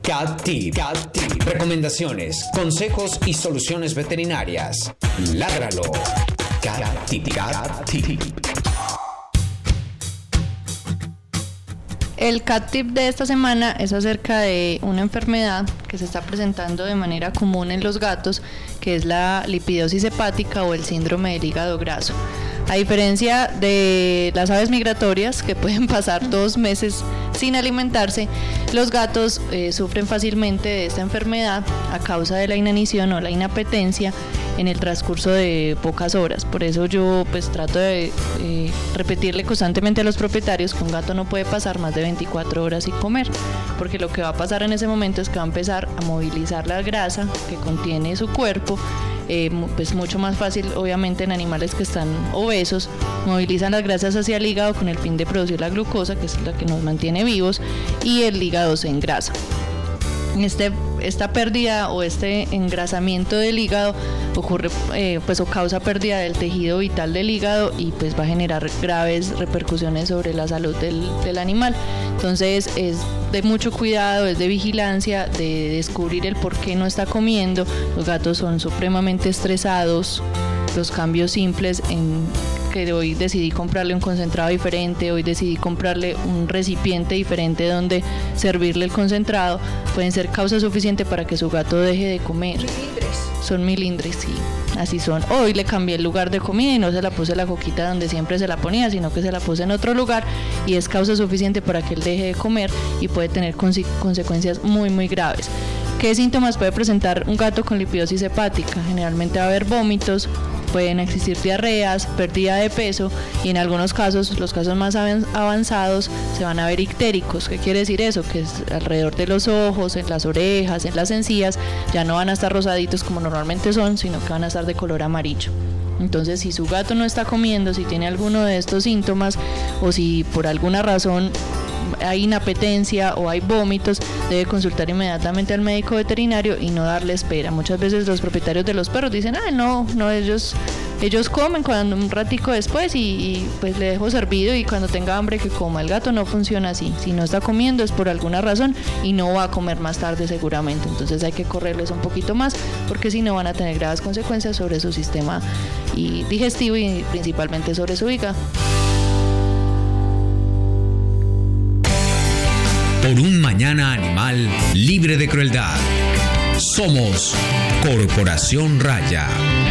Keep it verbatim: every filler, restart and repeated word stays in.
CatTip. CatTip. Recomendaciones, consejos y soluciones veterinarias. Ládralo. CatTip. CatTip. El CatTip de esta semana es acerca de una enfermedad que se está presentando de manera común en los gatos, que es la lipidosis hepática o el síndrome del hígado graso. A diferencia de las aves migratorias, que pueden pasar dos meses sin alimentarse, los gatos eh, sufren fácilmente de esta enfermedad a causa de la inanición o la inapetencia en el transcurso de pocas horas. Por eso yo pues trato de eh, repetirle constantemente a los propietarios que un gato no puede pasar más de veinticuatro horas sin comer, porque lo que va a pasar en ese momento es que va a empezar a movilizar la grasa que contiene su cuerpo. Eh, pues mucho más fácil obviamente en animales que están obesos, movilizan las grasas hacia el hígado con el fin de producir la glucosa, que es la que nos mantiene vivos, y el hígado se engrasa. Este, esta pérdida o este engrasamiento del hígado ocurre eh, pues o causa pérdida del tejido vital del hígado y pues va a generar graves repercusiones sobre la salud del, del animal. Entonces es de mucho cuidado, es de vigilancia, de descubrir el por qué no está comiendo. Los gatos son supremamente estresados. Los cambios simples en que hoy decidí comprarle un concentrado diferente, hoy decidí comprarle un recipiente diferente donde servirle el concentrado, pueden ser causa suficiente para que su gato deje de comer. Milindres. Son milindres, sí, así son. Hoy le cambié el lugar de comida y no se la puse la coquita donde siempre se la ponía, sino que se la puse en otro lugar y es causa suficiente para que él deje de comer y puede tener conse- consecuencias muy muy graves. ¿Qué síntomas puede presentar un gato con lipidosis hepática? Generalmente va a haber vómitos, pueden existir diarreas, pérdida de peso y en algunos casos, los casos más avanzados, se van a ver ictéricos. ¿Qué quiere decir eso? Que es alrededor de los ojos, en las orejas, en las encías, ya no van a estar rosaditos como normalmente son, sino que van a estar de color amarillo. Entonces, si su gato no está comiendo, si tiene alguno de estos síntomas o si por alguna razón hay inapetencia o hay vómitos, debe consultar inmediatamente al médico veterinario y no darle espera. Muchas veces los propietarios de los perros dicen, ah, no, no, ellos ellos comen cuando un ratico después y, y pues le dejo servido y cuando tenga hambre que coma. El gato no funciona así. Si no está comiendo es por alguna razón y no va a comer más tarde seguramente. Entonces hay que correrles un poquito más porque si no van a tener graves consecuencias sobre su sistema y digestivo y principalmente sobre su hígado. Por un mañana animal libre de crueldad. Somos Corporación Raya.